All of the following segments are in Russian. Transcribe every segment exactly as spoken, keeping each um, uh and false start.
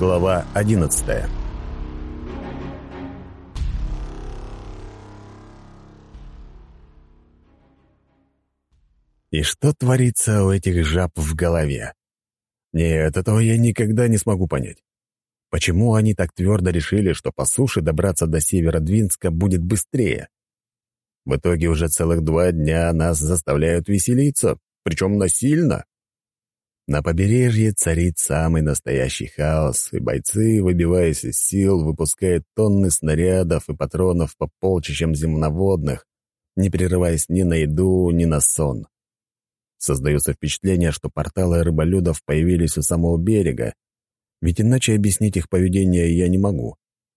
Глава одиннадцатая. И что творится у этих жаб в голове? Нет, этого я никогда не смогу понять. Почему они так твердо решили, что по суше добраться до Северодвинска будет быстрее? В итоге уже целых два дня нас заставляют веселиться, причем насильно. На побережье царит самый настоящий хаос, и бойцы, выбиваясь из сил, выпускают тонны снарядов и патронов по полчищам земноводных, не прерываясь ни на еду, ни на сон. Создается впечатление, что порталы рыболюдов появились у самого берега, ведь иначе объяснить их поведение я не могу.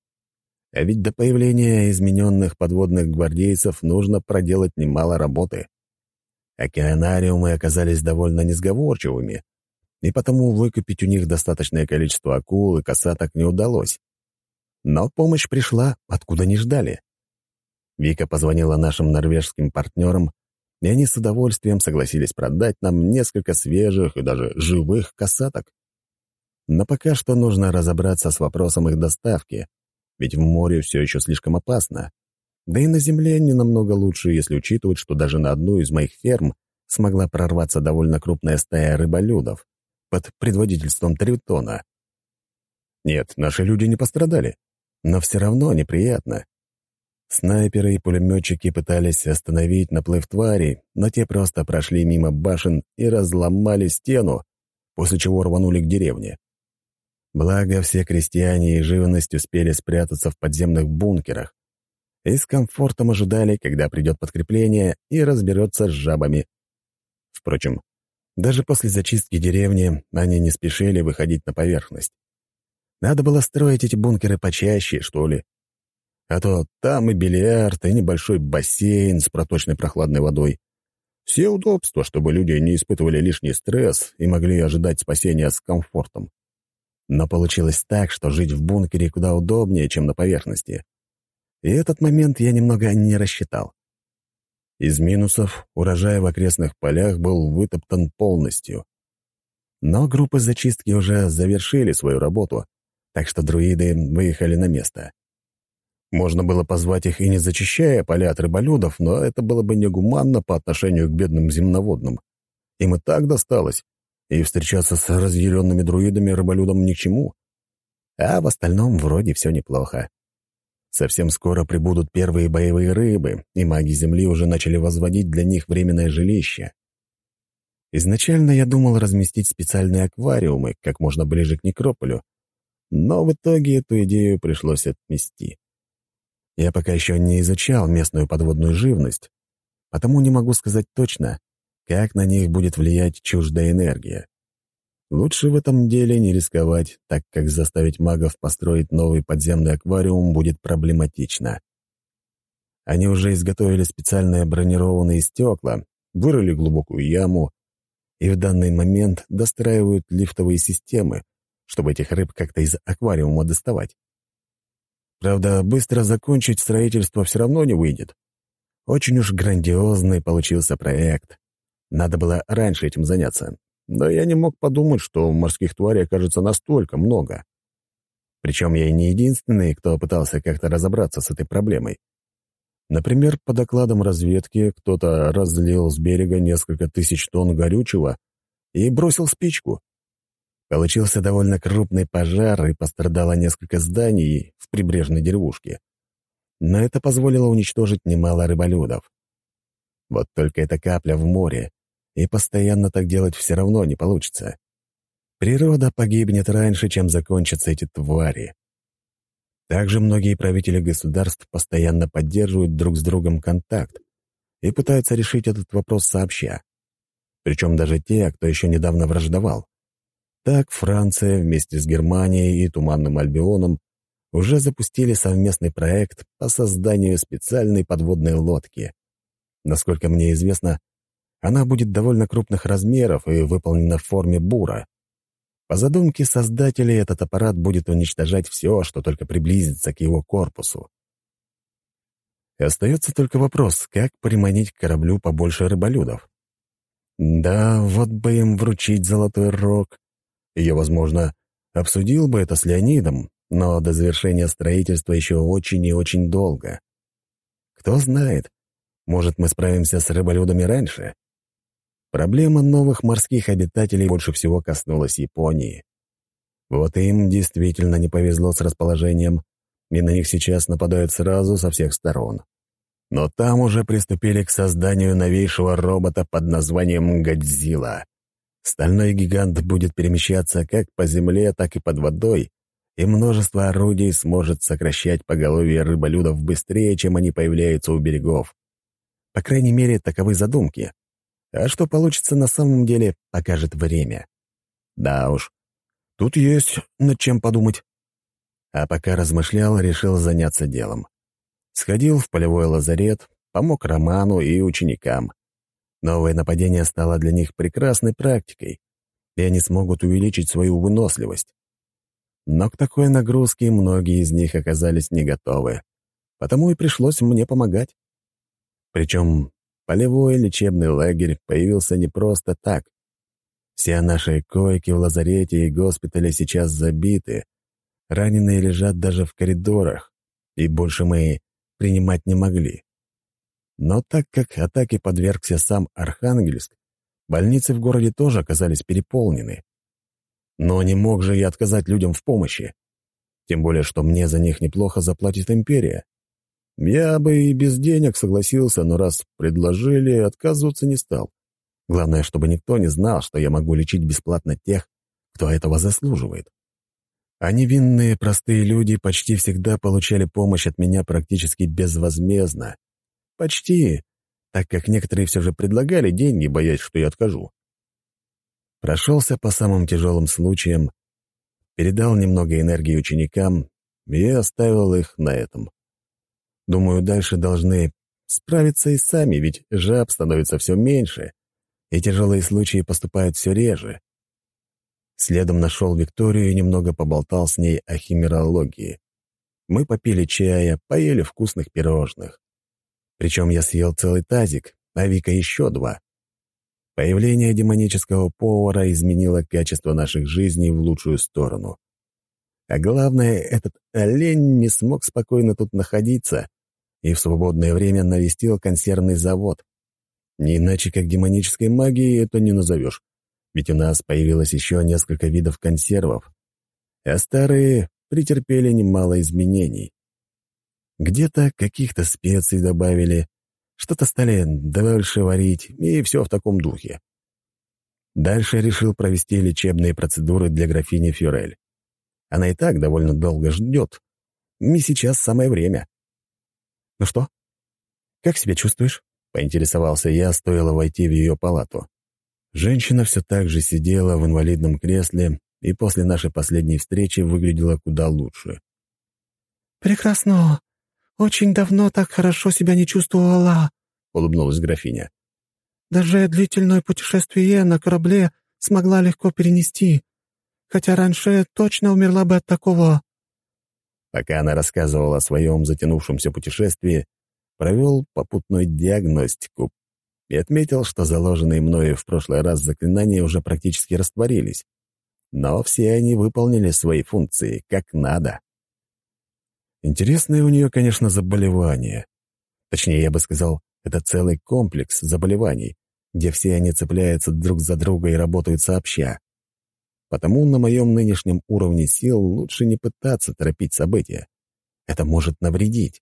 А ведь до появления измененных подводных гвардейцев нужно проделать немало работы. Океанариумы оказались довольно несговорчивыми, и потому выкупить у них достаточное количество акул и касаток не удалось. Но помощь пришла, откуда не ждали. Вика позвонила нашим норвежским партнерам, и они с удовольствием согласились продать нам несколько свежих и даже живых касаток. Но пока что нужно разобраться с вопросом их доставки, ведь в море все еще слишком опасно. Да и на земле не намного лучше, если учитывать, что даже на одну из моих ферм смогла прорваться довольно крупная стая рыболюдов под предводительством Тритона. Нет, наши люди не пострадали, но все равно неприятно. Снайперы и пулеметчики пытались остановить наплыв тварей, но те просто прошли мимо башен и разломали стену, после чего рванули к деревне. Благо, все крестьяне и живность успели спрятаться в подземных бункерах и с комфортом ожидали, когда придет подкрепление и разберется с жабами. Впрочем, даже после зачистки деревни они не спешили выходить на поверхность. Надо было строить эти бункеры почаще, что ли. А то там и бильярд, и небольшой бассейн с проточной прохладной водой. Все удобства, чтобы люди не испытывали лишний стресс и могли ожидать спасения с комфортом. Но получилось так, что жить в бункере куда удобнее, чем на поверхности. И этот момент я немного не рассчитал. Из минусов урожай в окрестных полях был вытоптан полностью. Но группы зачистки уже завершили свою работу, так что друиды выехали на место. Можно было позвать их и не зачищая поля от рыболюдов, но это было бы негуманно по отношению к бедным земноводным. Им и так досталось, и встречаться с разъяренными друидами-рыболюдам ни к чему. А в остальном вроде все неплохо. Совсем скоро прибудут первые боевые рыбы, и маги Земли уже начали возводить для них временное жилище. Изначально я думал разместить специальные аквариумы как можно ближе к некрополю, но в итоге эту идею пришлось отмести. Я пока еще не изучал местную подводную живность, потому не могу сказать точно, как на них будет влиять чуждая энергия. Лучше в этом деле не рисковать, так как заставить магов построить новый подземный аквариум будет проблематично. Они уже изготовили специальные бронированные стекла, вырыли глубокую яму и в данный момент достраивают лифтовые системы, чтобы этих рыб как-то из аквариума доставать. Правда, быстро закончить строительство все равно не выйдет. Очень уж грандиозный получился проект. Надо было раньше этим заняться. Но я не мог подумать, что морских тварей окажется настолько много. Причем я и не единственный, кто пытался как-то разобраться с этой проблемой. Например, по докладам разведки, кто-то разлил с берега несколько тысяч тонн горючего и бросил спичку. Получился довольно крупный пожар, и пострадало несколько зданий в прибрежной деревушке. Но это позволило уничтожить немало рыболюдов. Вот только эта капля в море, и постоянно так делать все равно не получится. Природа погибнет раньше, чем закончатся эти твари. Также многие правители государств постоянно поддерживают друг с другом контакт и пытаются решить этот вопрос сообща. Причем даже те, кто еще недавно враждовал. Так Франция вместе с Германией и Туманным Альбионом уже запустили совместный проект по созданию специальной подводной лодки. Насколько мне известно, она будет довольно крупных размеров и выполнена в форме бура. По задумке создателей, этот аппарат будет уничтожать все, что только приблизится к его корпусу. И остается только вопрос, как приманить к кораблю побольше рыболюдов. Да, вот бы им вручить золотой рог. Ее, возможно, Обсудил бы это с Леонидом, но до завершения строительства еще очень и очень долго. Кто знает, может, мы справимся с рыболюдами раньше? Проблема новых морских обитателей больше всего коснулась Японии. Вот им действительно не повезло с расположением, и на них сейчас нападают сразу со всех сторон. Но там уже приступили к созданию новейшего робота под названием «Годзилла». Стальной гигант будет перемещаться как по земле, так и под водой, и множество орудий сможет сокращать поголовье рыболюдов быстрее, чем они появляются у берегов. По крайней мере, таковы задумки. А что получится на самом деле, покажет время. Да уж, тут есть над чем подумать. А пока размышлял, решил заняться делом. Сходил в полевой лазарет, помог Роману и ученикам. Новое нападение стало для них прекрасной практикой, и они смогут увеличить свою выносливость. Но к такой нагрузке многие из них оказались не готовы, потому и пришлось мне помогать. Причем полевой лечебный лагерь появился не просто так. Все наши койки в лазарете и госпитале сейчас забиты, раненые лежат даже в коридорах, и больше мы принимать не могли. Но так как атаке подвергся сам Архангельск, больницы в городе тоже оказались переполнены. Но не мог же я отказать людям в помощи. Тем более, что мне за них неплохо заплатит империя. Я бы и без денег согласился, но раз предложили, отказываться не стал. Главное, чтобы никто не знал, что я могу лечить бесплатно тех, кто этого заслуживает. А невинные простые люди почти всегда получали помощь от меня практически безвозмездно. Почти, так как некоторые все же предлагали деньги, боясь, что я откажу. Прошелся по самым тяжелым случаям, передал немного энергии ученикам и оставил их на этом. Думаю, дальше должны справиться и сами, ведь жаб становится все меньше, и тяжелые случаи поступают все реже. Следом нашел Викторию и немного поболтал с ней о химерологии. Мы попили чая, поели вкусных пирожных. Причем я съел целый тазик, а Вика еще два. Появление демонического повара изменило качество наших жизней в лучшую сторону. А главное, этот олень не смог спокойно тут находиться и в свободное время навестил консервный завод. Не иначе, как демонической магией это не назовешь, ведь у нас появилось еще несколько видов консервов, а старые претерпели немало изменений. Где-то каких-то специй добавили, что-то стали дольше варить, и все в таком духе. Дальше решил провести лечебные процедуры для графини Фюрель. Она и так довольно долго ждет, и сейчас самое время. «Ну что, как себя чувствуешь?» — поинтересовался я, стоило войти в ее палату. Женщина все так же сидела в инвалидном кресле и после нашей последней встречи выглядела куда лучше. «Прекрасно. Очень давно так хорошо себя не чувствовала», — улыбнулась графиня. «Даже длительное путешествие на корабле смогла легко перенести, хотя раньше точно умерла бы от такого». Пока она рассказывала о своем затянувшемся путешествии, провел попутную диагностику и отметил, что заложенные мною в прошлый раз заклинания уже практически растворились. Но все они выполнили свои функции как надо. Интересное у нее, конечно, заболевание. Точнее, я бы сказал, это целый комплекс заболеваний, где все они цепляются друг за друга и работают сообща. Потому на моем нынешнем уровне сил лучше не пытаться торопить события. Это может навредить.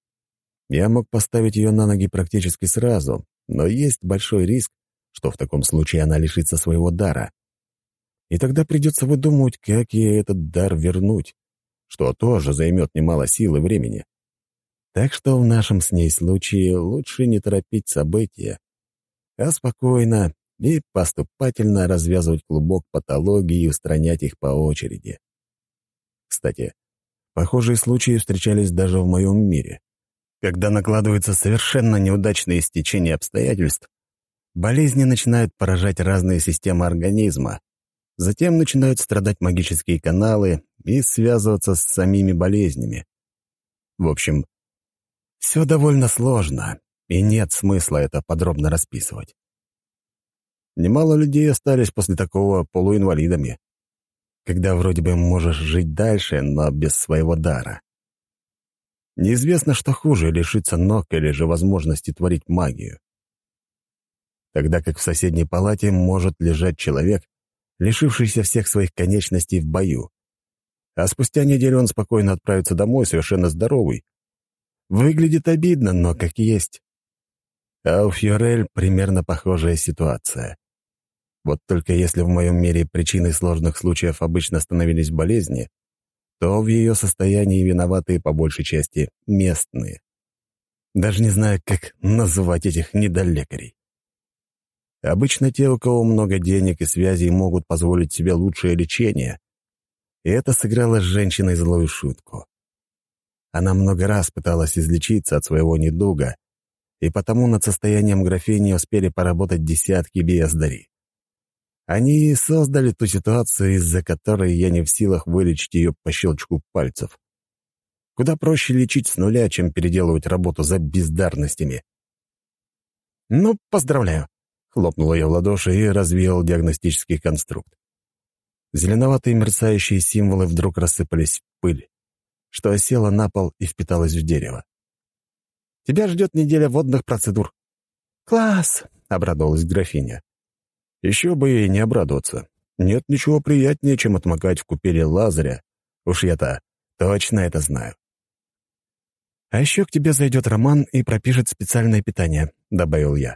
Я мог поставить ее на ноги практически сразу, но есть большой риск, что в таком случае она лишится своего дара. И тогда придется выдумывать, как ей этот дар вернуть, что тоже займет немало сил и времени. Так что в нашем с ней случае лучше не торопить события, а спокойно и поступательно развязывать клубок патологии и устранять их по очереди. Кстати, похожие случаи встречались даже в моем мире. Когда накладываются совершенно неудачные стечения обстоятельств, болезни начинают поражать разные системы организма, затем начинают страдать магические каналы и связываться с самими болезнями. В общем, все довольно сложно, и нет смысла это подробно расписывать. Немало людей остались после такого полуинвалидами. когда вроде бы можешь жить дальше, но без своего дара. Неизвестно, что хуже — лишиться ног или же возможности творить магию. Тогда как в соседней палате может лежать человек, лишившийся всех своих конечностей в бою. А спустя неделю он спокойно отправится домой, совершенно здоровый. Выглядит обидно, но как есть. А у Фьорель примерно похожая ситуация. Вот только если в моем мире причиной сложных случаев обычно становились болезни, то в ее состоянии виноваты по большей части местные. Даже не знаю, как называть этих недолекарей. Обычно те, у кого много денег и связей, могут позволить себе лучшее лечение. И это сыграло с женщиной злую шутку. Она много раз пыталась излечиться от своего недуга, и потому над состоянием графини успели поработать десятки бездарей. Они создали ту ситуацию, из-за которой я не в силах вылечить ее по щелчку пальцев. Куда проще лечить с нуля, чем переделывать работу за бездарностями. «Ну, поздравляю!» — хлопнула я в ладоши и развеял диагностический конструкт. Зеленоватые мерцающие символы вдруг рассыпались в пыль, что осела на пол и впиталась в дерево. «Тебя ждет неделя водных процедур». «Класс!» — обрадовалась графиня. Еще бы ей не обрадоваться. Нет ничего приятнее, чем отмокать в купели Лазаря. Уж я-то точно это знаю. «А еще к тебе зайдет Роман и пропишет специальное питание», — добавил я.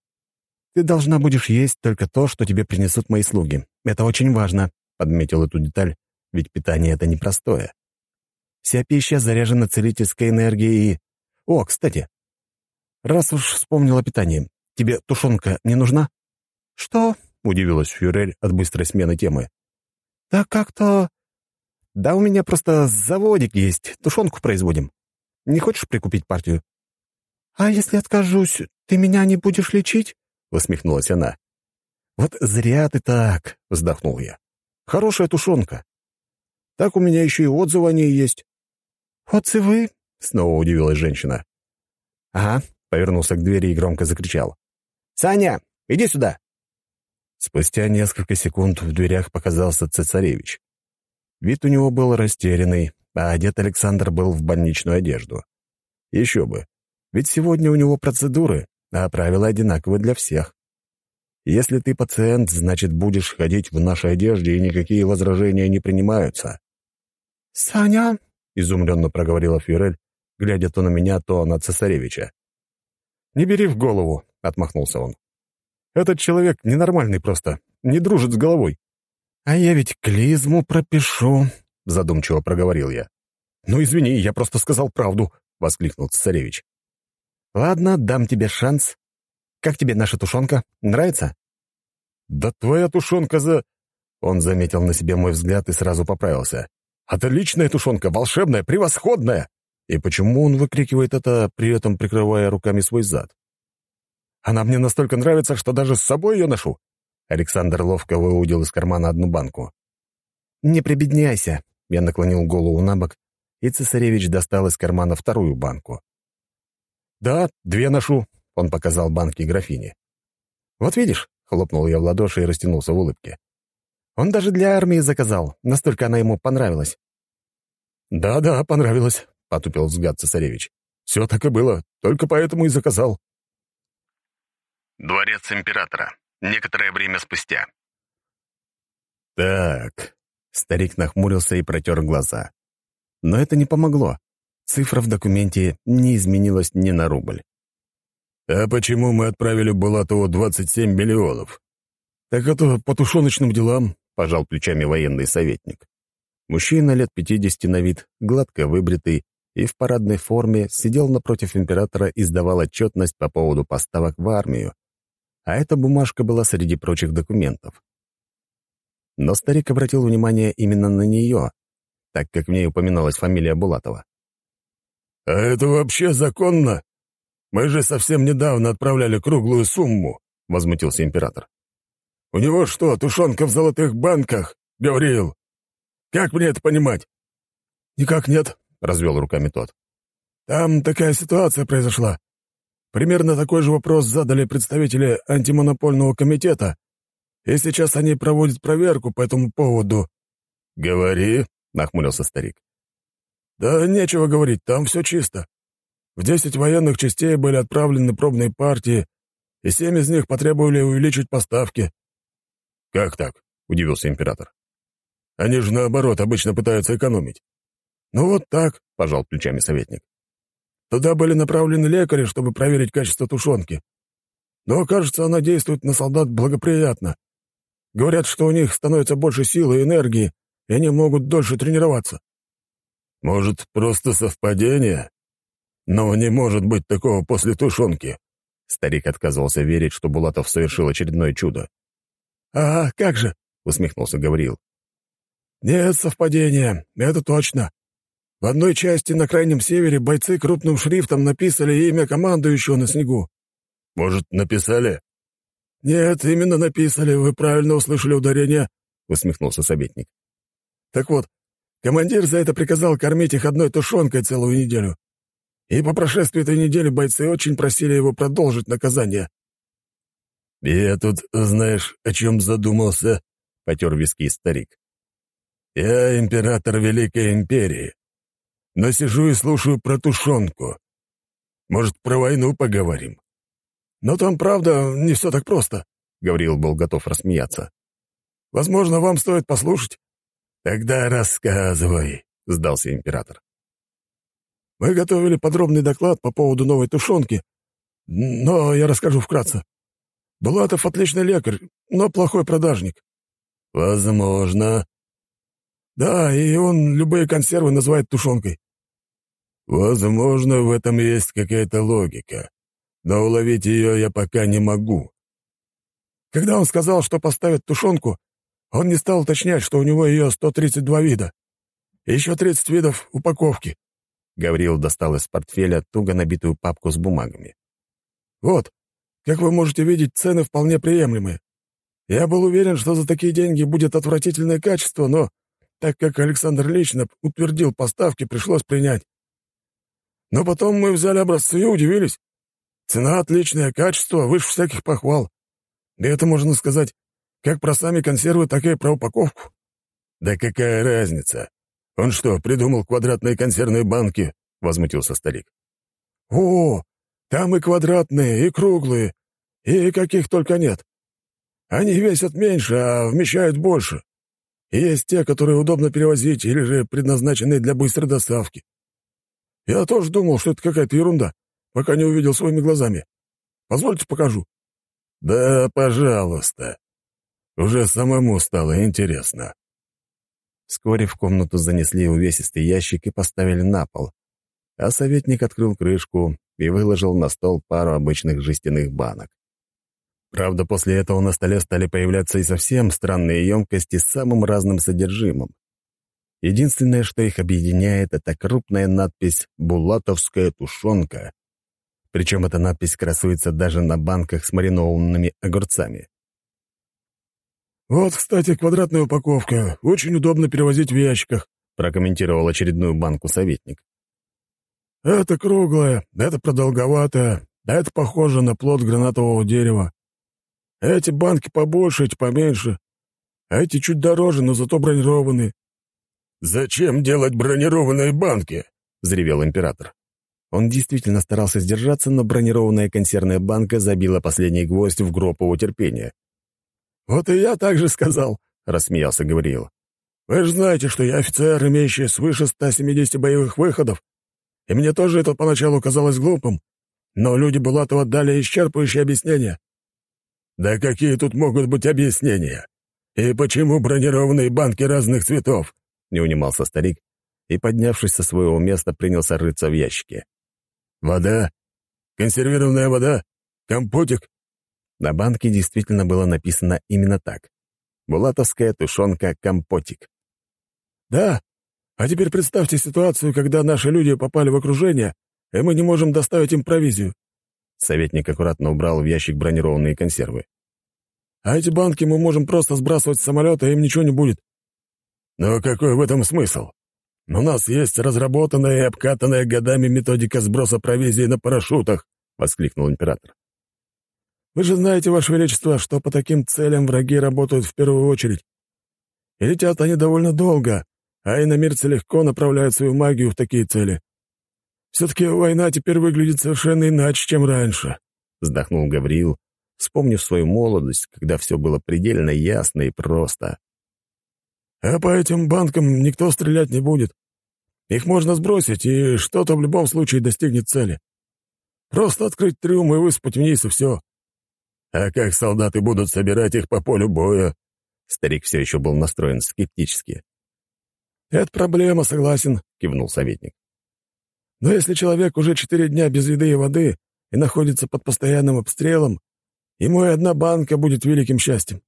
«Ты должна будешь есть только то, что тебе принесут мои слуги. Это очень важно», — подметил эту деталь, ведь питание — это непростое. Вся пища заряжена целительской энергией и... О, кстати, раз уж вспомнил о питании, тебе тушенка не нужна? «Что?» — удивилась Фюрель от быстрой смены темы. «Да как-то...» «Да у меня просто заводик есть, тушенку производим. Не хочешь прикупить партию?» «А если откажусь, ты меня не будешь лечить?» — усмехнулась она. «Вот зря ты так!» — вздохнул я. «Хорошая тушенка. Так у меня еще и отзывы о ней есть». «Отзывы?» — снова удивилась женщина. «Ага», — повернулся к двери и громко закричал. «Саня, иди сюда!» Спустя несколько секунд в дверях показался цесаревич. Вид у него был растерянный, а одет Александр был в больничную одежду. Еще бы, ведь сегодня у него процедуры, а правила одинаковы для всех. Если ты пациент, значит, будешь ходить в нашей одежде, и никакие возражения не принимаются. «Саня?» — изумленно проговорила Фюрель, глядя то на меня, то на цесаревича. «Не бери в голову», — отмахнулся он. «Этот человек ненормальный просто, не дружит с головой». «А я ведь клизму пропишу», — задумчиво проговорил я. «Ну, извини, я просто сказал правду», — воскликнул цесаревич. «Ладно, дам тебе шанс. Как тебе наша тушенка? Нравится?» «Да твоя тушенка за...» Он заметил на себе мой взгляд и сразу поправился. «Отличная тушенка, волшебная, превосходная!» И почему он выкрикивает это, при этом прикрывая руками свой зад? «Она мне настолько нравится, что даже с собой ее ношу». Александр ловко выудил из кармана одну банку. «Не прибедняйся», — я наклонил голову на бок, и цесаревич достал из кармана вторую банку. «Да, две ношу», — он показал банки графине. «Вот видишь», — хлопнул я в ладоши и растянулся в улыбке. «Он даже для армии заказал, настолько она ему понравилась». «Да-да, понравилось», — потупил взгляд цесаревич. «Все так и было, только поэтому и заказал». Дворец императора. Некоторое время спустя. «Так...» — старик нахмурился и протер глаза. Но это не помогло. Цифра в документе не изменилась ни на рубль. «А почему мы отправили Булатову двадцать семь миллионов?» «Так это по тушеночным делам», — пожал плечами военный советник. Мужчина лет пятидесяти на вид, гладко выбритый и в парадной форме, сидел напротив императора и сдавал отчетность по поводу поставок в армию, а эта бумажка была среди прочих документов. Но старик обратил внимание именно на нее, так как в ней упоминалась фамилия Булатова. «А это вообще законно? Мы же совсем недавно отправляли круглую сумму», — возмутился император. «У него что, тушенка в золотых банках, Гавриил? Как мне это понимать?» «Никак нет», — развел руками тот. «Там такая ситуация произошла. Примерно такой же вопрос задали представители антимонопольного комитета, и сейчас они проводят проверку по этому поводу». «Говори», — нахмурился старик. «Да нечего говорить, там все чисто. В десять военных частей были отправлены пробные партии, и семь из них потребовали увеличить поставки». «Как так?» — удивился император. «Они же, наоборот, обычно пытаются экономить». «Ну вот так», — пожал плечами советник. «Туда были направлены лекари, чтобы проверить качество тушенки. Но, кажется, она действует на солдат благоприятно. Говорят, что у них становится больше силы и энергии, и они могут дольше тренироваться». «Может, просто совпадение? Но не может быть такого после тушенки». Старик отказывался верить, что Булатов совершил очередное чудо. «А, как же!» — усмехнулся Гавриил. «Нет совпадения, это точно. В одной части на Крайнем Севере бойцы крупным шрифтом написали имя командующего на снегу». «Может, написали?» «Нет, именно написали, вы правильно услышали ударение», — усмехнулся советник. «Так вот, командир за это приказал кормить их одной тушенкой целую неделю. И по прошествии этой недели бойцы очень просили его продолжить наказание». «Я тут, знаешь, о чем задумался?» — потер виски старик. «Я император Великой Империи, но сижу и слушаю про тушенку. Может, про войну поговорим?» «Но там, правда, не все так просто», — Гавриил был готов рассмеяться. «Возможно, вам стоит послушать». «Тогда рассказывай», — сдался император. «Мы готовили подробный доклад по поводу новой тушенки, но я расскажу вкратце. Булатов отличный лекарь, но плохой продажник». «Возможно». «Да, и он любые консервы называет тушенкой». «Возможно, в этом есть какая-то логика, но уловить ее я пока не могу». Когда он сказал, что поставит тушенку, он не стал уточнять, что у него ее сто тридцать два вида. И еще тридцать видов упаковки. Гавриил достал из портфеля туго набитую папку с бумагами. «Вот, как вы можете видеть, цены вполне приемлемые. Я был уверен, что за такие деньги будет отвратительное качество, но так как Александр лично утвердил поставки, пришлось принять. Но потом мы взяли образцы и удивились. Цена отличная, качество выше всяких похвал. И это, можно сказать, как про сами консервы, так и про упаковку». «Да какая разница? Он что, придумал квадратные консервные банки?» — возмутился старик. «О, там и квадратные, и круглые, и каких только нет. Они весят меньше, а вмещают больше. И есть те, которые удобно перевозить или же предназначены для быстрой доставки. Я тоже думал, что это какая-то ерунда, пока не увидел своими глазами. Позвольте покажу». «Да, пожалуйста. Уже самому стало интересно». Вскоре в комнату занесли увесистый ящик и поставили на пол, а советник открыл крышку и выложил на стол пару обычных жестяных банок. Правда, после этого на столе стали появляться и совсем странные емкости с самым разным содержимым. Единственное, что их объединяет, это крупная надпись «Булатовская тушенка». Причем эта надпись красуется даже на банках с маринованными огурцами. «Вот, кстати, квадратная упаковка. Очень удобно перевозить в ящиках», — прокомментировал очередную банку советник. «Это круглая, это продолговатая, а это похоже на плод гранатового дерева. Эти банки побольше, эти поменьше, а эти чуть дороже, но зато бронированные». «Зачем делать бронированные банки?» — взревел император. Он действительно старался сдержаться, но бронированная консервная банка забила последний гвоздь в гроб его терпения. «Вот и я так же сказал», — рассмеялся Гавриил. «Вы же знаете, что я офицер, имеющий свыше ста семидесяти боевых выходов, и мне тоже это поначалу казалось глупым, но люди Булатова дали исчерпывающее объяснение». «Да какие тут могут быть объяснения? И почему бронированные банки разных цветов?» — не унимался старик и, поднявшись со своего места, принялся рыться в ящике. «Вода? Консервированная вода? Компотик?» На банке действительно было написано именно так. «Булатовская тушенка компотик». «Да, а теперь представьте ситуацию, когда наши люди попали в окружение, и мы не можем доставить им провизию». Советник аккуратно убрал в ящик бронированные консервы. «А эти банки мы можем просто сбрасывать с самолета, и им ничего не будет». «Но какой в этом смысл? У нас есть разработанная и обкатанная годами методика сброса провизии на парашютах», — воскликнул император. «Вы же знаете, Ваше Величество, что по таким целям враги работают в первую очередь. И летят они довольно долго, а иномирцы легко направляют свою магию в такие цели. Все-таки война теперь выглядит совершенно иначе, чем раньше», — вздохнул Гавриил, вспомнив свою молодость, когда все было предельно ясно и просто. «А по этим банкам никто стрелять не будет. Их можно сбросить, и что-то в любом случае достигнет цели. Просто открыть трюм и высыпать вниз, и все. А как солдаты будут собирать их по полю боя?» Старик все еще был настроен скептически. «Это проблема, согласен», — кивнул советник. «Но если человек уже четыре дня без еды и воды и находится под постоянным обстрелом, ему и одна банка будет великим счастьем».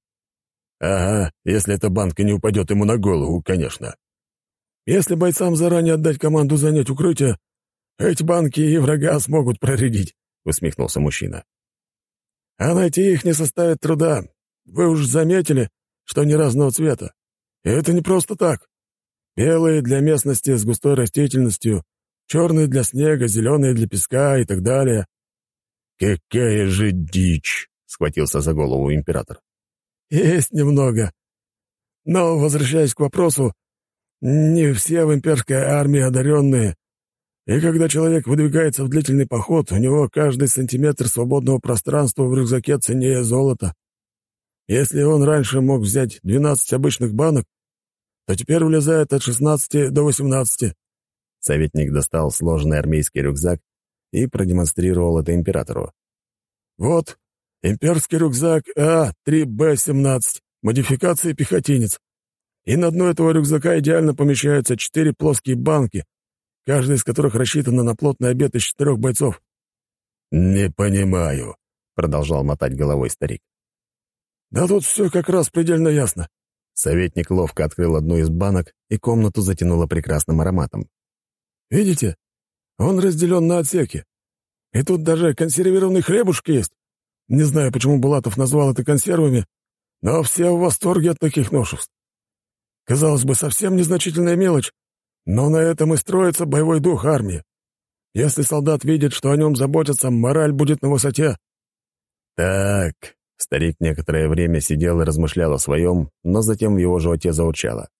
«Ага, если эта банка не упадет ему на голову, конечно. Если бойцам заранее отдать команду занять укрытие, эти банки и врага смогут проредить», — усмехнулся мужчина. «А найти их не составит труда. Вы уж заметили, что они разного цвета. И это не просто так. Белые для местности с густой растительностью, черные для снега, зеленые для песка и так далее». «Какая же дичь!» — схватился за голову император. «Есть немного. Но, возвращаясь к вопросу, не все в имперской армии одаренные, и когда человек выдвигается в длительный поход, у него каждый сантиметр свободного пространства в рюкзаке ценнее золота. Если он раньше мог взять двенадцать обычных банок, то теперь влезает от шестнадцати до восемнадцати». Советник достал сложенный армейский рюкзак и продемонстрировал это императору. «Вот, имперский рюкзак А три Б семнадцать, модификации пехотинец. И на дно этого рюкзака идеально помещаются четыре плоские банки, каждая из которых рассчитана на плотный обед из четырех бойцов». «Не понимаю», — продолжал мотать головой старик. «Да тут все как раз предельно ясно». Советник ловко открыл одну из банок, и комнату затянуло прекрасным ароматом. «Видите? Он разделен на отсеки. И тут даже консервированный хлебушек есть. Не знаю, почему Булатов назвал это консервами, но все в восторге от таких новшеств. Казалось бы, совсем незначительная мелочь, но на этом и строится боевой дух армии. Если солдат видит, что о нем заботятся, мораль будет на высоте». «Так», — старик некоторое время сидел и размышлял о своем, но затем в его животе заурчало.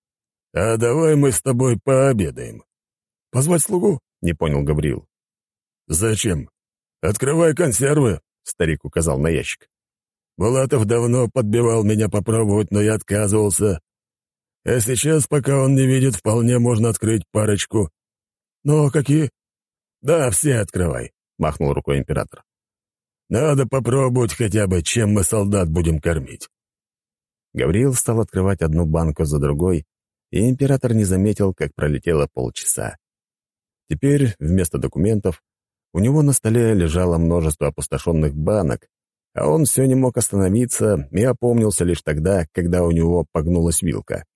«А давай мы с тобой пообедаем». «Позвать слугу?» — не понял Гавриил. «Зачем? Открывай консервы», — старик указал на ящик. «Булатов давно подбивал меня попробовать, но я отказывался. А сейчас, пока он не видит, вполне можно открыть парочку». «Но какие?» «Да, все открывай», — махнул рукой император. «Надо попробовать хотя бы, чем мы солдат будем кормить». Гавриил стал открывать одну банку за другой, и император не заметил, как пролетело полчаса. Теперь вместо документов у него на столе лежало множество опустошенных банок, а он все не мог остановиться и опомнился лишь тогда, когда у него погнулась вилка.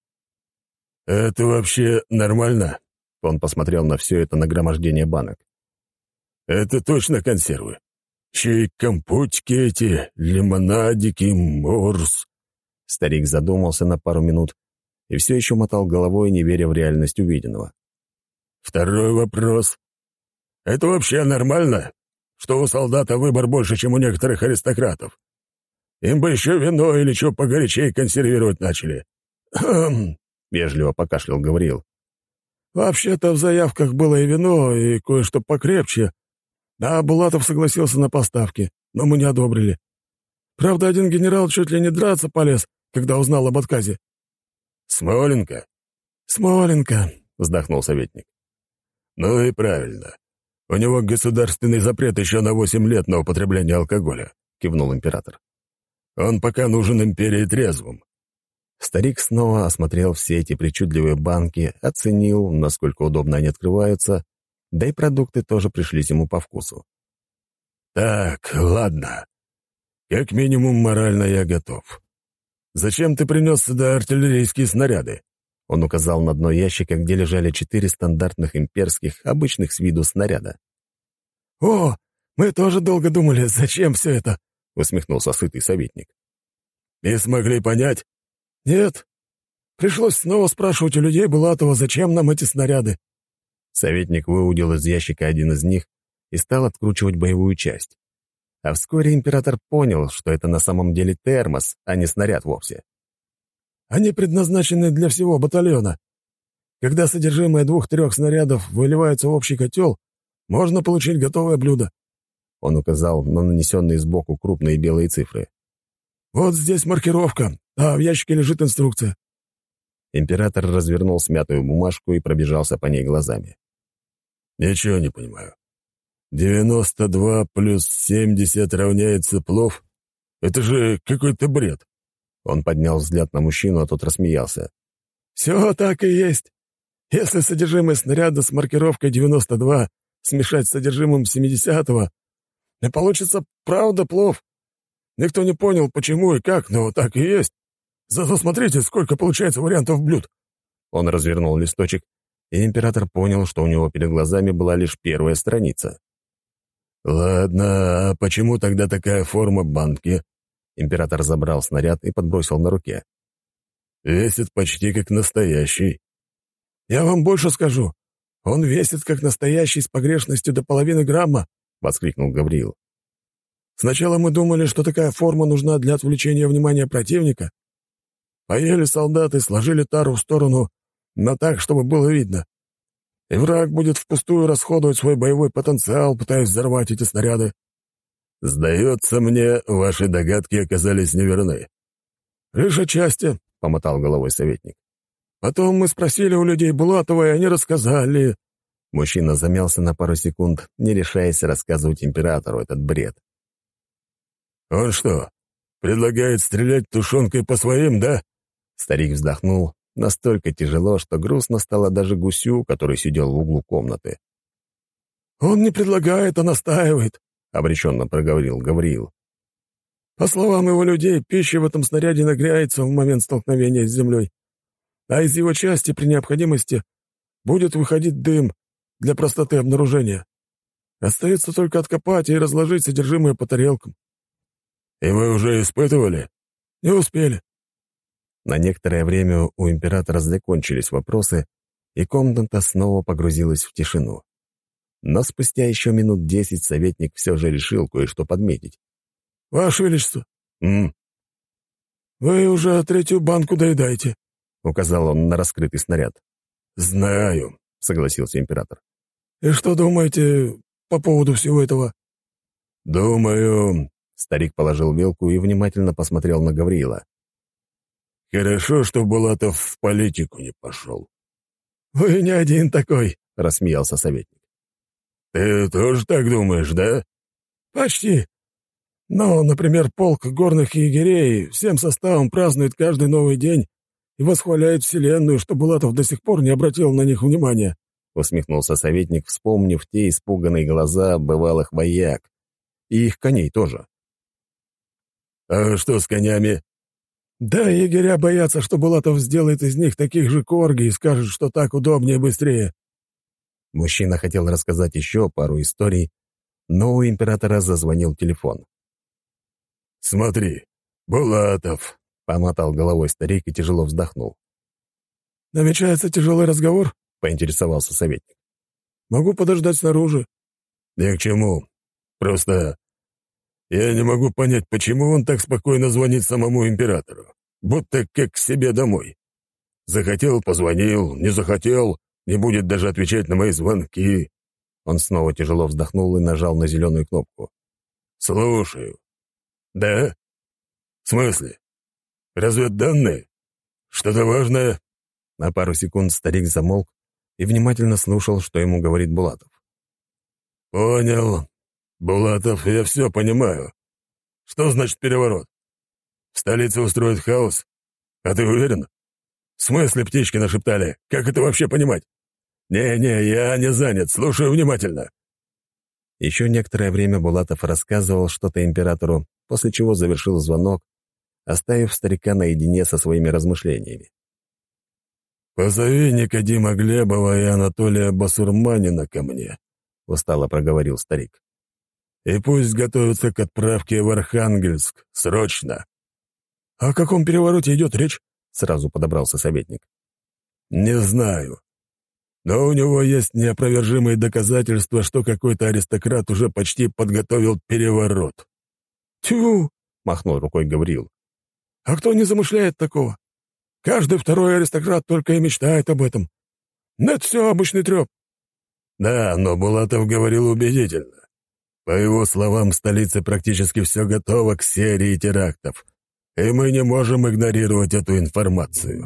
«Это вообще нормально?» — он посмотрел на все это нагромождение банок. «Это точно консервы? Еще и компотики эти, лимонадики, морс». Старик задумался на пару минут и все еще мотал головой, не веря в реальность увиденного. «Второй вопрос. Это вообще нормально, что у солдата выбор больше, чем у некоторых аристократов? Им бы еще вино или что погорячее консервировать начали». «Хм», — вежливо покашлял Гавриил. «Вообще-то в заявках было и вино, и кое-что покрепче. А Булатов согласился на поставки, но мы не одобрили. Правда, один генерал чуть ли не драться полез, когда узнал об отказе». «Смоленко?» «Смоленко», — вздохнул советник. «Ну и правильно. У него государственный запрет еще на восемь лет на употребление алкоголя», — кивнул император. «Он пока нужен империи трезвым». Старик снова осмотрел все эти причудливые банки, оценил, насколько удобно они открываются, да и продукты тоже пришлись ему по вкусу. «Так, ладно. Как минимум морально я готов. Зачем ты принес сюда артиллерийские снаряды?» Он указал на дно ящика, где лежали четыре стандартных имперских, обычных с виду снаряда. «О, мы тоже долго думали, зачем все это?» — усмехнулся сытый советник. «И смогли понять?» «Нет. Пришлось снова спрашивать у людей Булатова, зачем нам эти снаряды». Советник выудил из ящика один из них и стал откручивать боевую часть. А вскоре император понял, что это на самом деле термос, а не снаряд вовсе. Они предназначены для всего батальона. Когда содержимое двух-трех снарядов выливается в общий котел, можно получить готовое блюдо». Он указал на нанесенные сбоку крупные белые цифры. «Вот здесь маркировка, а в ящике лежит инструкция». Император развернул смятую бумажку и пробежался по ней глазами. «Ничего не понимаю. девяносто два плюс семьдесят равняется плов? Это же какой-то бред». Он поднял взгляд на мужчину, а тот рассмеялся. «Все так и есть. Если содержимое снаряда с маркировкой девяносто два смешать с содержимым семидесятого, и получится правда плов. Никто не понял, почему и как, но так и есть. Зато смотрите, сколько получается вариантов блюд». Он развернул листочек, и император понял, что у него перед глазами была лишь первая страница. «Ладно, а почему тогда такая форма банки?» Император забрал снаряд и подбросил на руке. «Весит почти как настоящий». «Я вам больше скажу. Он весит как настоящий с погрешностью до половины грамма», — воскликнул Гавриил. «Сначала мы думали, что такая форма нужна для отвлечения внимания противника. Поели солдаты, сложили тару в сторону, но так, чтобы было видно. И враг будет впустую расходовать свой боевой потенциал, пытаясь взорвать эти снаряды». «Сдается мне, ваши догадки оказались неверны». «Лишь отчасти», — помотал головой советник. «Потом мы спросили у людей Булатова, и они рассказали». Мужчина замялся на пару секунд, не решаясь рассказывать императору этот бред. «Он что, предлагает стрелять тушенкой по своим, да?» Старик вздохнул настолько тяжело, что грустно стало даже гусю, который сидел в углу комнаты. «Он не предлагает, а настаивает», — обреченно проговорил Гавриил. «По словам его людей, пища в этом снаряде нагряется в момент столкновения с землей, а из его части при необходимости будет выходить дым для простоты обнаружения. Остается только откопать и разложить содержимое по тарелкам». «И вы уже испытывали?» «Не успели». На некоторое время у императора закончились вопросы, и комната снова погрузилась в тишину. Но спустя еще минут десять советник все же решил кое-что подметить. «Ваше Величество!» «М?» «Вы уже третью банку доедаете», — указал он на раскрытый снаряд. «Знаю», — согласился император. «И что думаете по поводу всего этого?» «Думаю...» — старик положил вилку и внимательно посмотрел на Гавриила. «Хорошо, что Булатов в политику не пошел». «Вы не один такой», — рассмеялся советник. «Ты тоже так думаешь, да?» «Почти. Но, например, полк горных егерей всем составом празднует каждый новый день и восхваляет Вселенную, что Булатов до сих пор не обратил на них внимания», — усмехнулся советник, вспомнив те испуганные глаза бывалых вояк. И их коней тоже. «А что с конями?» «Да, егеря боятся, что Булатов сделает из них таких же корги и скажет, что так удобнее и быстрее». Мужчина хотел рассказать еще пару историй, но у императора зазвонил телефон. «Смотри, Булатов», — помотал головой старик и тяжело вздохнул. «Намечается тяжелый разговор?» — поинтересовался советник. «Могу подождать снаружи». «Ни к чему. Просто я не могу понять, почему он так спокойно звонит самому императору, будто как к себе домой. Захотел — позвонил, не захотел — не будет даже отвечать на мои звонки». Он снова тяжело вздохнул и нажал на зеленую кнопку. «Слушаю». «Да? В смысле? Разведданные? Что-то важное?» На пару секунд старик замолк и внимательно слушал, что ему говорит Булатов. «Понял. Булатов, я все понимаю. Что значит переворот? В столице устроит хаос? А ты уверен? В смысле птички нашептали? Как это вообще понимать? Не-не, я не занят, слушаю внимательно». Еще некоторое время Булатов рассказывал что-то императору, после чего завершил звонок, оставив старика наедине со своими размышлениями. «Позови Никодима Глебова и Анатолия Басурманина ко мне», — устало проговорил старик. «И пусть готовятся к отправке в Архангельск. Срочно!» «О каком перевороте идет речь?» — сразу подобрался советник. «Не знаю. Но у него есть неопровержимые доказательства, что какой-то аристократ уже почти подготовил переворот». «Тьфу!» — махнул рукой Гавриил. «А кто не замышляет такого? Каждый второй аристократ только и мечтает об этом. Но это все обычный треп». Да, но Булатов говорил убедительно. По его словам, в столице практически все готово к серии терактов, и мы не можем игнорировать эту информацию.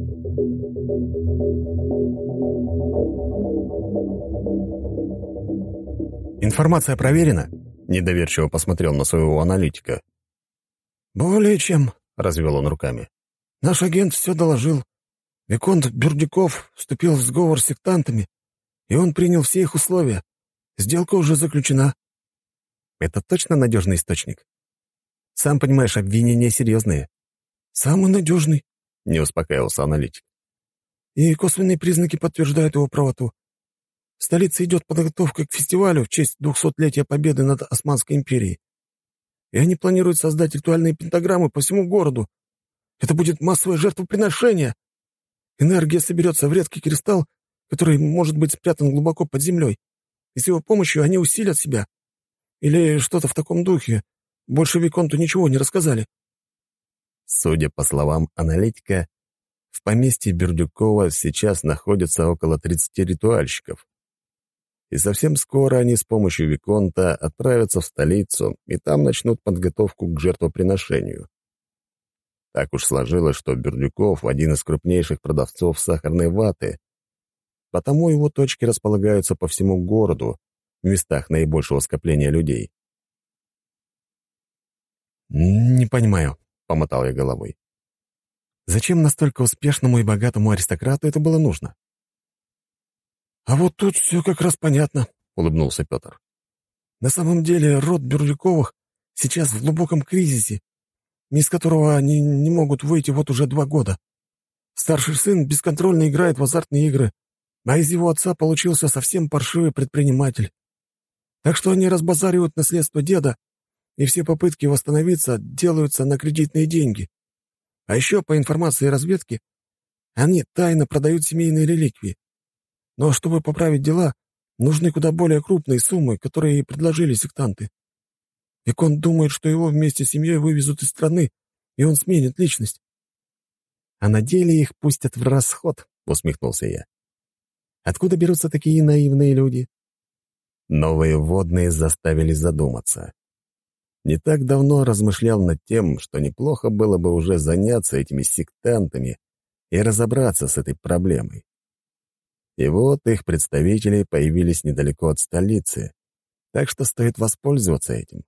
«Информация проверена?» — недоверчиво посмотрел на своего аналитика. «Более чем», — развел он руками. «Наш агент все доложил. Виконт Бердюков вступил в сговор с сектантами, и он принял все их условия. Сделка уже заключена». «Это точно надежный источник? Сам понимаешь, обвинения серьезные». «Самый надежный», — не успокаивался аналитик. «И косвенные признаки подтверждают его правоту. В столице идет подготовка к фестивалю в честь двухсотлетия победы над Османской империей. И они планируют создать ритуальные пентаграммы по всему городу. Это будет массовое жертвоприношение. Энергия соберется в редкий кристалл, который может быть спрятан глубоко под землей, и с его помощью они усилят себя. Или что-то в таком духе. Больше Виконту ничего не рассказали». Судя по словам аналитика, в поместье Бердюкова сейчас находится около тридцати ритуальщиков. И совсем скоро они с помощью Виконта отправятся в столицу и там начнут подготовку к жертвоприношению. Так уж сложилось, что Бердюков — один из крупнейших продавцов сахарной ваты, потому его точки располагаются по всему городу, в местах наибольшего скопления людей. «Не понимаю», — помотал я головой. «Зачем настолько успешному и богатому аристократу это было нужно?» «А вот тут все как раз понятно», — улыбнулся Петр. «На самом деле род Бердюковых сейчас в глубоком кризисе, из которого они не могут выйти вот уже два года. Старший сын бесконтрольно играет в азартные игры, а из его отца получился совсем паршивый предприниматель. Так что они разбазаривают наследство деда, и все попытки восстановиться делаются на кредитные деньги. А еще, по информации разведки, они тайно продают семейные реликвии. Но чтобы поправить дела, нужны куда более крупные суммы, которые и предложили сектанты. Виконт думает, что его вместе с семьей вывезут из страны, и он сменит личность». «А на деле их пустят в расход», — усмехнулся я. «Откуда берутся такие наивные люди?» Новые вводные заставили задуматься. Не так давно размышлял над тем, что неплохо было бы уже заняться этими сектантами и разобраться с этой проблемой. И вот их представители появились недалеко от столицы, так что стоит воспользоваться этим.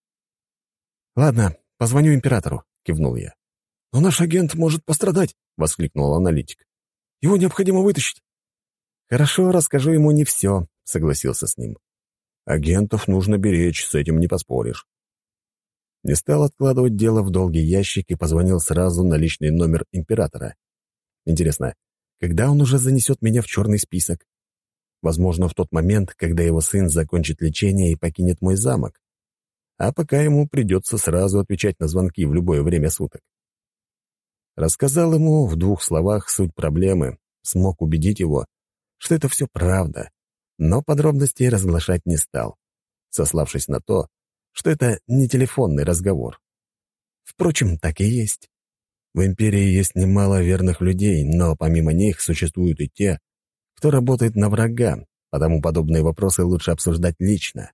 «Ладно, позвоню императору», — кивнул я. «Но наш агент может пострадать», — воскликнул аналитик. «Его необходимо вытащить». «Хорошо, расскажу ему не все», — согласился с ним. «Агентов нужно беречь, с этим не поспоришь». Не стал откладывать дело в долгий ящик и позвонил сразу на личный номер императора. Интересно, когда он уже занесет меня в черный список? Возможно, в тот момент, когда его сын закончит лечение и покинет мой замок. А пока ему придется сразу отвечать на звонки в любое время суток. Рассказал ему в двух словах суть проблемы, смог убедить его, что это все правда, но подробностей разглашать не стал, сославшись на то, что это не телефонный разговор. Впрочем, так и есть. В империи есть немало верных людей, но помимо них существуют и те, кто работает на врага, потому подобные вопросы лучше обсуждать лично.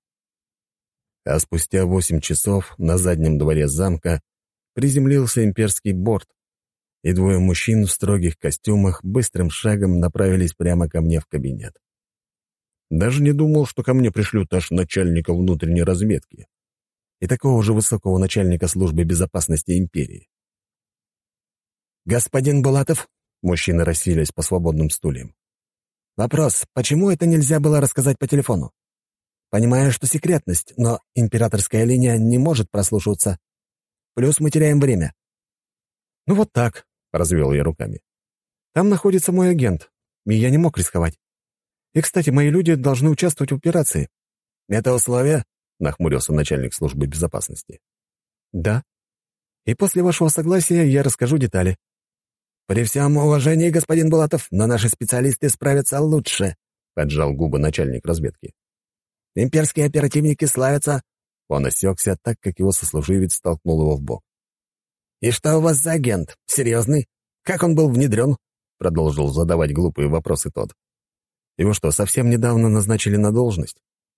А спустя восемь часов на заднем дворе замка приземлился имперский борт, и двое мужчин в строгих костюмах быстрым шагом направились прямо ко мне в кабинет. Даже не думал, что ко мне пришлют аж начальника внутренней разведки и такого же высокого начальника службы безопасности империи. «Господин Булатов», — мужчины расселись по свободным стульям. «Вопрос, почему это нельзя было рассказать по телефону? Понимаю, что секретность, но императорская линия не может прослушиваться. Плюс мы теряем время». «Ну вот так», — развел я руками. «Там находится мой агент, и я не мог рисковать. И, кстати, мои люди должны участвовать в операции». «Это условие?» — нахмурился начальник службы безопасности. «Да. И после вашего согласия я расскажу детали». «При всем уважении, господин Булатов, но наши специалисты справятся лучше», — поджал губы начальник разведки. «Имперские оперативники славятся...» Он осекся, так как его сослуживец столкнул его в бок. «И что у вас за агент? Серьезный? Как он был внедрен?» — продолжил задавать глупые вопросы тот. «Его что, совсем недавно назначили на должность?»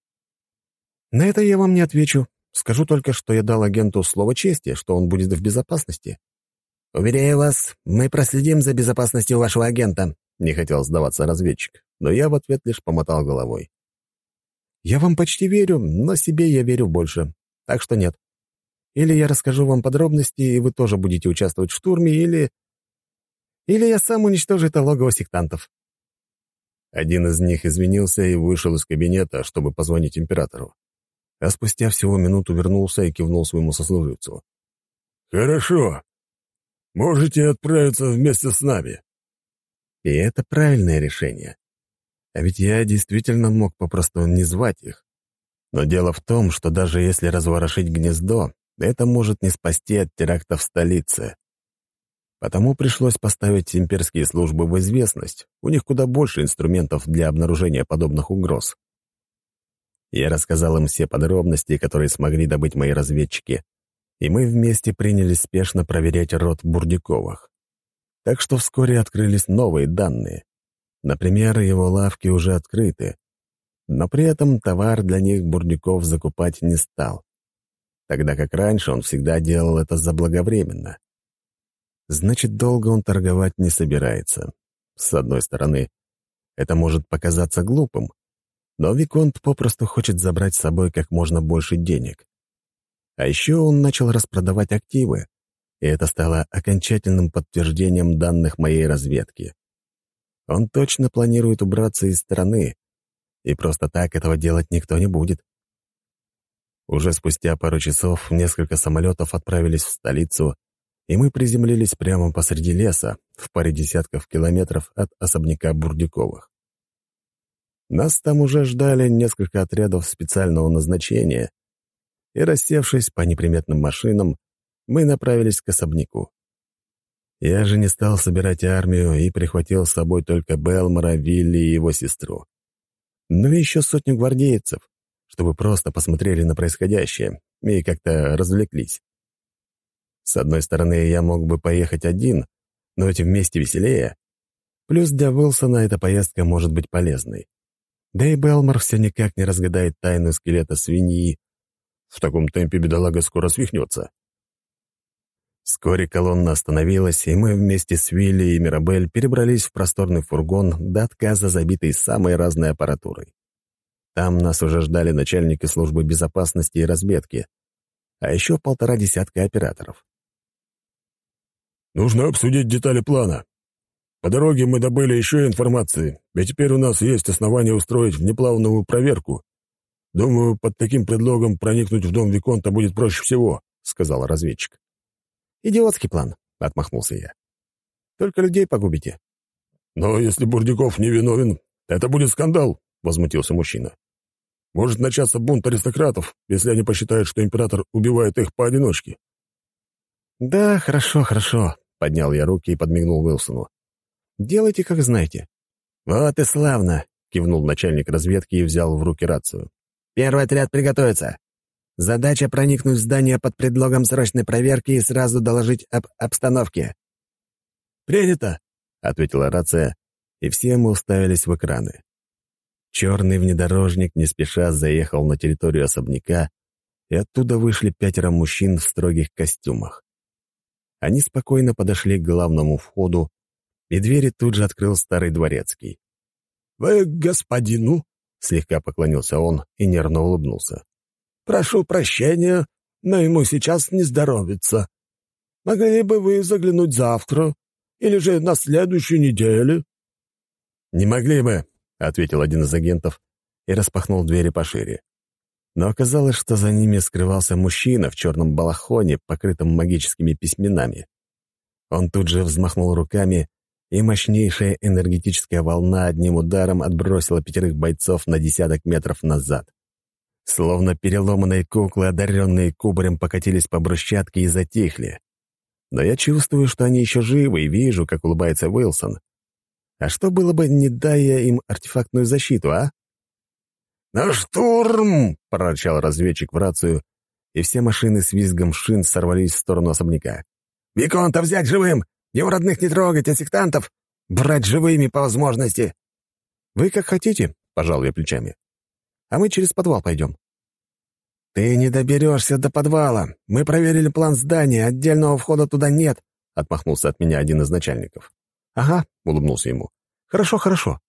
«На это я вам не отвечу. Скажу только, что я дал агенту слово чести, что он будет в безопасности». «Уверяю вас, мы проследим за безопасностью вашего агента», — не хотел сдаваться разведчик, но я в ответ лишь помотал головой. «Я вам почти верю, но себе я верю больше. Так что нет. Или я расскажу вам подробности, и вы тоже будете участвовать в штурме, или... Или я сам уничтожу это логово сектантов». Один из них извинился и вышел из кабинета, чтобы позвонить императору. А спустя всего минуту вернулся и кивнул своему сослуживцу. «Хорошо. Можете отправиться вместе с нами». И это правильное решение. А ведь я действительно мог попросту не звать их. Но дело в том, что даже если разворошить гнездо, это может не спасти от теракта в столице. Потому пришлось поставить имперские службы в известность. У них куда больше инструментов для обнаружения подобных угроз. Я рассказал им все подробности, которые смогли добыть мои разведчики, и мы вместе принялись спешно проверять род Бурдиковых. Так что вскоре открылись новые данные. Например, его лавки уже открыты, но при этом товар для них Бурдиков закупать не стал, тогда как раньше он всегда делал это заблаговременно. Значит, долго он торговать не собирается. С одной стороны, это может показаться глупым, но Виконт попросту хочет забрать с собой как можно больше денег. А еще он начал распродавать активы, и это стало окончательным подтверждением данных моей разведки. Он точно планирует убраться из страны, и просто так этого делать никто не будет. Уже спустя пару часов несколько самолетов отправились в столицу, и мы приземлились прямо посреди леса, в паре десятков километров от особняка Бурдиковых. Нас там уже ждали несколько отрядов специального назначения, и, рассевшись по неприметным машинам, мы направились к особняку. Я же не стал собирать армию и прихватил с собой только Белмора, Вилли и его сестру. Ну и еще сотню гвардейцев, чтобы просто посмотрели на происходящее и как-то развлеклись. С одной стороны, я мог бы поехать один, но ведь вместе веселее. Плюс для Уилсона эта поездка может быть полезной. Да и Белмор все никак не разгадает тайну скелета свиньи. В таком темпе бедолага скоро свихнется. Вскоре колонна остановилась, и мы вместе с Вилли и Мирабель перебрались в просторный фургон, до отказа забитый самой разной аппаратурой. Там нас уже ждали начальники службы безопасности и разведки, а еще полтора десятка операторов. «Нужно обсудить детали плана. По дороге мы добыли еще информации, и теперь у нас есть основания устроить внеплановую проверку. Думаю, под таким предлогом проникнуть в дом Виконта будет проще всего», — сказал разведчик. «Идиотский план», — отмахнулся я. «Только людей погубите». «Но если Бурдиков не виновен, это будет скандал», — возмутился мужчина. «Может начаться бунт аристократов, если они посчитают, что император убивает их поодиночке». «Да, хорошо, хорошо», — поднял я руки и подмигнул Уилсону. «Делайте, как знаете». «Вот и славно», — кивнул начальник разведки и взял в руки рацию. «Первый отряд приготовиться. Задача — проникнуть в здание под предлогом срочной проверки и сразу доложить об обстановке». «Принято», — ответила рация, и все мы уставились в экраны. Черный внедорожник не спеша заехал на территорию особняка, и оттуда вышли пятеро мужчин в строгих костюмах. Они спокойно подошли к главному входу, и двери тут же открыл старый дворецкий. «Вы к господину?» — слегка поклонился он и нервно улыбнулся. «Прошу прощения, но ему сейчас не здоровится. Могли бы вы заглянуть завтра или же на следующей неделе?» «Не могли бы», — ответил один из агентов и распахнул двери пошире. Но оказалось, что за ними скрывался мужчина в черном балахоне, покрытом магическими письменами. Он тут же взмахнул руками, и мощнейшая энергетическая волна одним ударом отбросила пятерых бойцов на десяток метров назад. Словно переломанные куклы, одаренные кубарем, покатились по брусчатке и затихли. Но я чувствую, что они еще живы, и вижу, как улыбается Уилсон. А что было бы, не дая им артефактную защиту, а? «На штурм!» — прорычал разведчик в рацию, и все машины с визгом шин сорвались в сторону особняка. «Виконта взять живым! Его родных не трогать, а сектантов брать живыми по возможности». «Вы как хотите», — пожал я плечами. «А мы через подвал пойдем». «Ты не доберешься до подвала. Мы проверили план здания, отдельного входа туда нет», — отмахнулся от меня один из начальников. «Ага», — улыбнулся ему. «Хорошо, хорошо.